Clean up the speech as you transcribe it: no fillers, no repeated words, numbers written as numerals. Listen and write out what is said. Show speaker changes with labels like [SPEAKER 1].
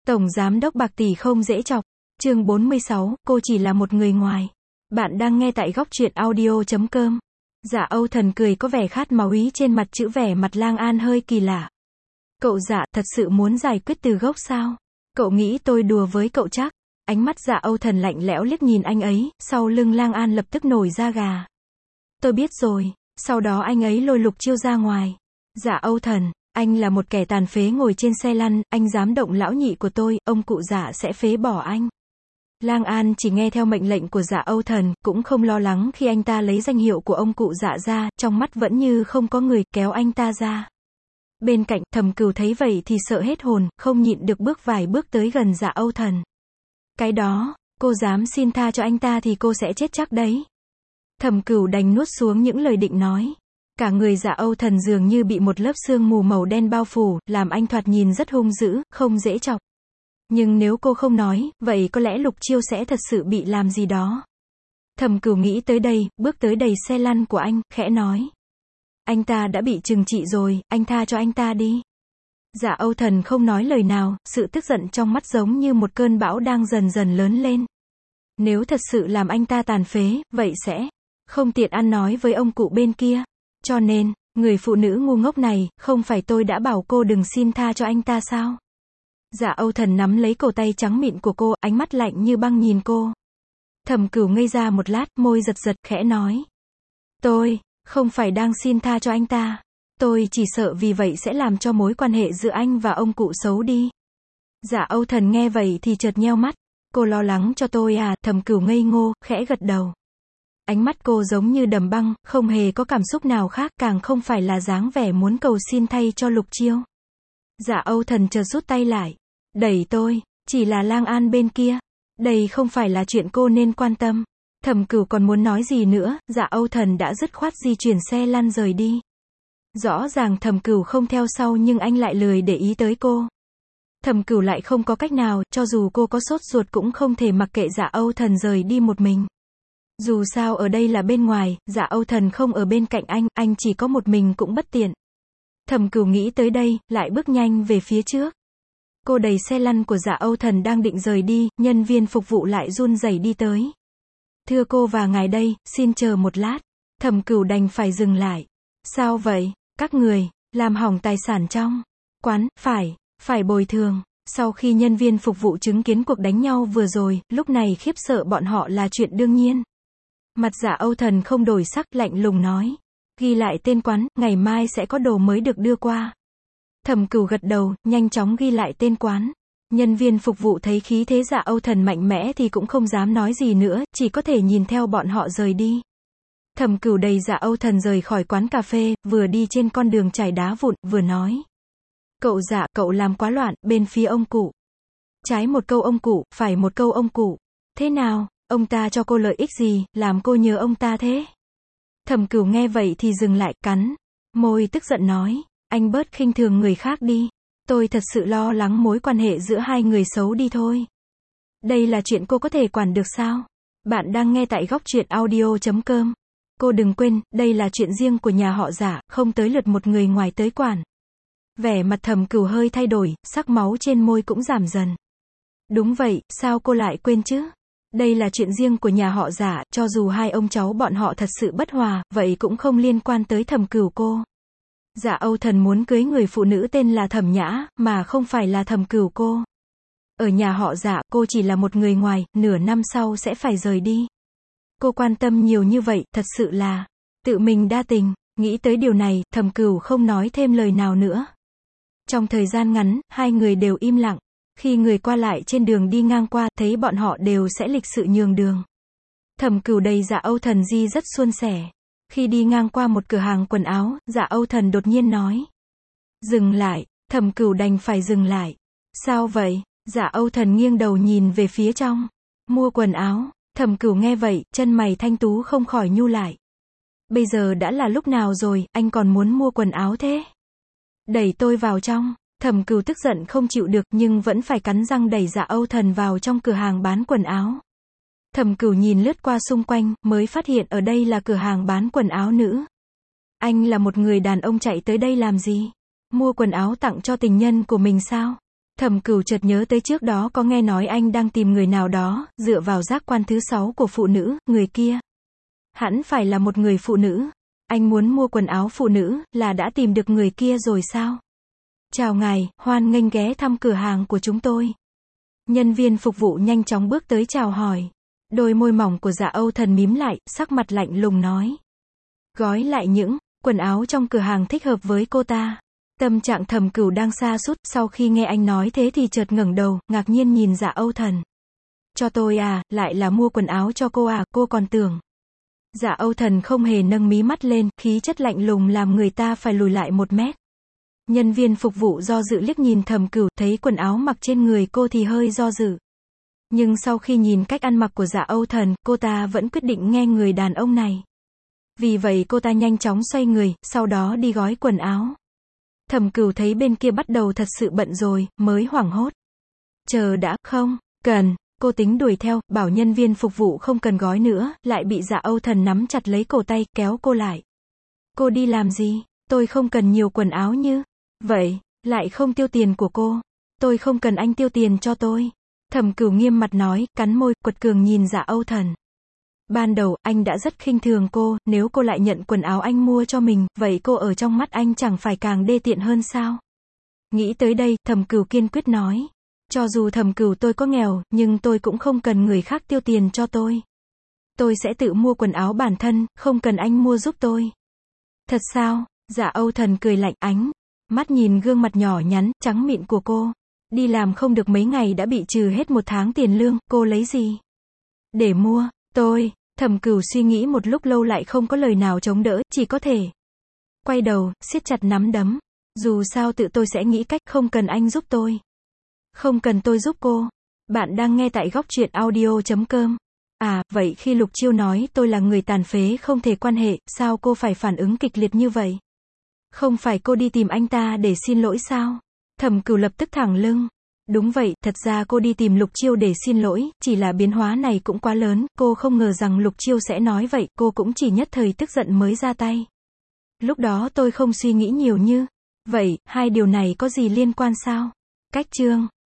[SPEAKER 1] Tổng giám đốc bạc tỷ không dễ chọc. Chương 46, cô chỉ là một người ngoài. Bạn đang nghe tại góc truyện audio.com. Dạ Âu Thần cười có vẻ khát máu ý trên mặt, chữ vẻ mặt Lang An hơi kỳ lạ. Cậu Dạ, thật sự muốn giải quyết từ gốc sao? Cậu nghĩ tôi đùa với cậu chắc? Ánh mắt Dạ Âu Thần lạnh lẽo liếc nhìn anh ấy, sau lưng Lang An lập tức nổi da gà. Tôi biết rồi. Sau đó anh ấy lôi Lục Chiêu ra ngoài. Dạ Âu Thần, anh là một kẻ tàn phế ngồi trên xe lăn, anh dám động lão nhị của tôi, ông cụ Dạ sẽ phế bỏ anh. Lang An chỉ nghe theo mệnh lệnh của Dạ Âu Thần, cũng không lo lắng khi anh ta lấy danh hiệu của ông cụ Dạ ra, trong mắt vẫn như không có người, kéo anh ta ra. Bên cạnh, Thẩm Cửu thấy vậy thì sợ hết hồn, không nhịn được bước vài bước tới gần Dạ Âu Thần. Cái đó, cô dám xin tha cho anh ta thì cô sẽ chết chắc đấy. Thẩm Cửu đành nuốt xuống những lời định nói. Cả người Dạ Âu Thần dường như bị một lớp sương mù màu đen bao phủ, làm anh thoạt nhìn rất hung dữ, không dễ chọc. Nhưng nếu cô không nói, vậy có lẽ Lục Chiêu sẽ thật sự bị làm gì đó. Thẩm Cửu nghĩ tới đây, bước tới đẩy xe lăn của anh, khẽ nói. Anh ta đã bị trừng trị rồi, anh tha cho anh ta đi. Dạ Âu Thần không nói lời nào, sự tức giận trong mắt giống như một cơn bão đang dần dần lớn lên. Nếu thật sự làm anh ta tàn phế, vậy sẽ không tiện ăn nói với ông cụ bên kia. Cho nên, người phụ nữ ngu ngốc này, không phải tôi đã bảo cô đừng xin tha cho anh ta sao? Dạ Âu Thần nắm lấy cổ tay trắng mịn của cô, ánh mắt lạnh như băng nhìn cô. Thẩm Cửu ngây ra một lát, môi giật giật, khẽ nói. Tôi không phải đang xin tha cho anh ta. Tôi chỉ sợ vì vậy sẽ làm cho mối quan hệ giữa anh và ông cụ xấu đi. Dạ Âu Thần nghe vậy thì chợt nheo mắt. Cô lo lắng cho tôi à? Thẩm Cửu ngây ngô, khẽ gật đầu. Ánh mắt cô giống như đầm băng, không hề có cảm xúc nào khác, càng không phải là dáng vẻ muốn cầu xin thay cho Lục Chiêu. Dạ Âu Thần chợt rút tay lại. Đẩy tôi, chỉ là Lang An bên kia. Đây không phải là chuyện cô nên quan tâm. Thẩm Cửu còn muốn nói gì nữa, Dạ Âu Thần đã dứt khoát di chuyển xe lăn rời đi. Rõ ràng Thẩm Cửu không theo sau nhưng anh lại lười để ý tới cô. Thẩm Cửu lại không có cách nào, cho dù cô có sốt ruột cũng không thể mặc kệ Dạ Âu Thần rời đi một mình. Dù sao ở đây là bên ngoài, Dạ Âu Thần không ở bên cạnh anh chỉ có một mình cũng bất tiện. Thẩm Cửu nghĩ tới đây, lại bước nhanh về phía trước. Cô đẩy xe lăn của Dạ Âu Thần đang định rời đi, nhân viên phục vụ lại run rẩy đi tới. Thưa cô và ngài đây, xin chờ một lát. Thẩm Cửu đành phải dừng lại. Sao vậy? Các người làm hỏng tài sản trong quán, phải bồi thường. Sau khi nhân viên phục vụ chứng kiến cuộc đánh nhau vừa rồi, lúc này khiếp sợ bọn họ là chuyện đương nhiên. Mặt Dạ Âu Thần không đổi sắc, lạnh lùng nói. Ghi lại tên quán, ngày mai sẽ có đồ mới được đưa qua. Thẩm Cửu gật đầu, nhanh chóng ghi lại tên quán. Nhân viên phục vụ thấy khí thế Dạ Âu Thần mạnh mẽ thì cũng không dám nói gì nữa, chỉ có thể nhìn theo bọn họ rời đi. Thẩm Cửu đẩy Dạ Âu Thần rời khỏi quán cà phê, vừa đi trên con đường trải đá vụn, vừa nói. Cậu Dạ, cậu làm quá loạn, bên phía ông cụ. Trái một câu ông cụ, phải một câu ông cụ. Thế nào, ông ta cho cô lợi ích gì, làm cô nhớ ông ta thế? Thẩm Cửu nghe vậy thì dừng lại, cắn môi tức giận nói. Anh bớt khinh thường người khác đi. Tôi thật sự lo lắng mối quan hệ giữa hai người xấu đi thôi. Đây là chuyện cô có thể quản được sao? Bạn đang nghe tại góc truyện audio.com. Cô đừng quên, đây là chuyện riêng của nhà họ Dạ, không tới lượt một người ngoài tới quản. Vẻ mặt Thẩm Cửu hơi thay đổi, sắc máu trên môi cũng giảm dần. Đúng vậy, sao cô lại quên chứ? Đây là chuyện riêng của nhà họ Dạ, cho dù hai ông cháu bọn họ thật sự bất hòa, vậy cũng không liên quan tới Thẩm Cửu cô. Dạ Âu Thần muốn cưới người phụ nữ tên là Thẩm Nhã, mà không phải là Thẩm Cửu cô. Ở nhà họ Dạ, cô chỉ là một người ngoài, nửa năm sau sẽ phải rời đi. Cô quan tâm nhiều như vậy, thật sự là tự mình đa tình. Nghĩ tới điều này, Thẩm Cửu không nói thêm lời nào nữa. Trong thời gian ngắn, hai người đều im lặng. Khi người qua lại trên đường đi ngang qua, thấy bọn họ đều sẽ lịch sự nhường đường. Thẩm Cửu đẩy Dạ Âu Thần đi rất suôn sẻ. Khi đi ngang qua một cửa hàng quần áo, Dạ Âu Thần đột nhiên nói. Dừng lại, Thẩm Cửu đành phải dừng lại. Sao vậy? Dạ Âu Thần nghiêng đầu nhìn về phía trong. Mua quần áo. Thẩm Cửu nghe vậy, chân mày thanh tú không khỏi nhíu lại. Bây giờ đã là lúc nào rồi, anh còn muốn mua quần áo thế? Đẩy tôi vào trong. Thẩm Cửu tức giận không chịu được nhưng vẫn phải cắn răng đẩy Dạ Âu Thần vào trong cửa hàng bán quần áo. Thẩm Cửu nhìn lướt qua xung quanh, mới phát hiện ở đây là cửa hàng bán quần áo nữ. Anh là một người đàn ông chạy tới đây làm gì? Mua quần áo tặng cho tình nhân của mình sao? Thẩm Cửu chợt nhớ tới trước đó có nghe nói anh đang tìm người nào đó, dựa vào giác quan thứ 6 của phụ nữ, người kia hẳn phải là một người phụ nữ. Anh muốn mua quần áo phụ nữ, là đã tìm được người kia rồi sao? Chào ngài, hoan nghênh ghé thăm cửa hàng của chúng tôi. Nhân viên phục vụ nhanh chóng bước tới chào hỏi. Đôi môi mỏng của Dạ Âu Thần mím lại, sắc mặt lạnh lùng nói. Gói lại những quần áo trong cửa hàng thích hợp với cô ta. Tâm trạng Thẩm Cửu đang sa sút, sau khi nghe anh nói thế thì chợt ngẩng đầu, ngạc nhiên nhìn Dạ Âu Thần. Cho tôi à, lại là mua quần áo cho cô à, cô còn tưởng. Dạ Âu Thần không hề nâng mí mắt lên, khí chất lạnh lùng làm người ta phải lùi lại 1 mét. Nhân viên phục vụ do dự liếc nhìn Thẩm Cửu, thấy quần áo mặc trên người cô thì hơi do dự. Nhưng sau khi nhìn cách ăn mặc của Dạ Âu Thần, cô ta vẫn quyết định nghe người đàn ông này. Vì vậy cô ta nhanh chóng xoay người, sau đó đi gói quần áo. Thẩm Cửu thấy bên kia bắt đầu thật sự bận rồi, mới hoảng hốt. Chờ đã, không cần. Cô tính đuổi theo, bảo nhân viên phục vụ không cần gói nữa, lại bị Dạ Âu Thần nắm chặt lấy cổ tay, kéo cô lại. Cô đi làm gì? Tôi không cần nhiều quần áo như vậy, lại không tiêu tiền của cô. Tôi không cần anh tiêu tiền cho tôi. Thẩm Cửu nghiêm mặt nói, cắn môi, quật cường nhìn Dạ Âu Thần. Ban đầu, anh đã rất khinh thường cô, nếu cô lại nhận quần áo anh mua cho mình, vậy cô ở trong mắt anh chẳng phải càng đê tiện hơn sao? Nghĩ tới đây, Thẩm Cửu kiên quyết nói. Cho dù Thẩm Cửu tôi có nghèo, nhưng tôi cũng không cần người khác tiêu tiền cho tôi. Tôi sẽ tự mua quần áo bản thân, không cần anh mua giúp tôi. Thật sao? Dạ Âu Thần cười lạnh, ánh mắt nhìn gương mặt nhỏ nhắn, trắng mịn của cô. Đi làm không được mấy ngày đã bị trừ hết 1 tháng tiền lương, cô lấy gì để mua? Tôi. Thẩm Cửu suy nghĩ một lúc lâu lại không có lời nào chống đỡ, chỉ có thể quay đầu, siết chặt nắm đấm. Dù sao tự tôi sẽ nghĩ cách, không cần anh giúp tôi. Không cần tôi giúp cô. Bạn đang nghe tại góc truyện audio.com. À, vậy khi Lục Chiêu nói tôi là người tàn phế không thể quan hệ, sao cô phải phản ứng kịch liệt như vậy? Không phải cô đi tìm anh ta để xin lỗi sao? Thẩm Cửu lập tức thẳng lưng. Đúng vậy, thật ra cô đi tìm Lục Chiêu để xin lỗi, chỉ là biến hóa này cũng quá lớn, cô không ngờ rằng Lục Chiêu sẽ nói vậy, cô cũng chỉ nhất thời tức giận mới ra tay. Lúc đó tôi không suy nghĩ nhiều như vậy, hai điều này có gì liên quan sao? Cách chương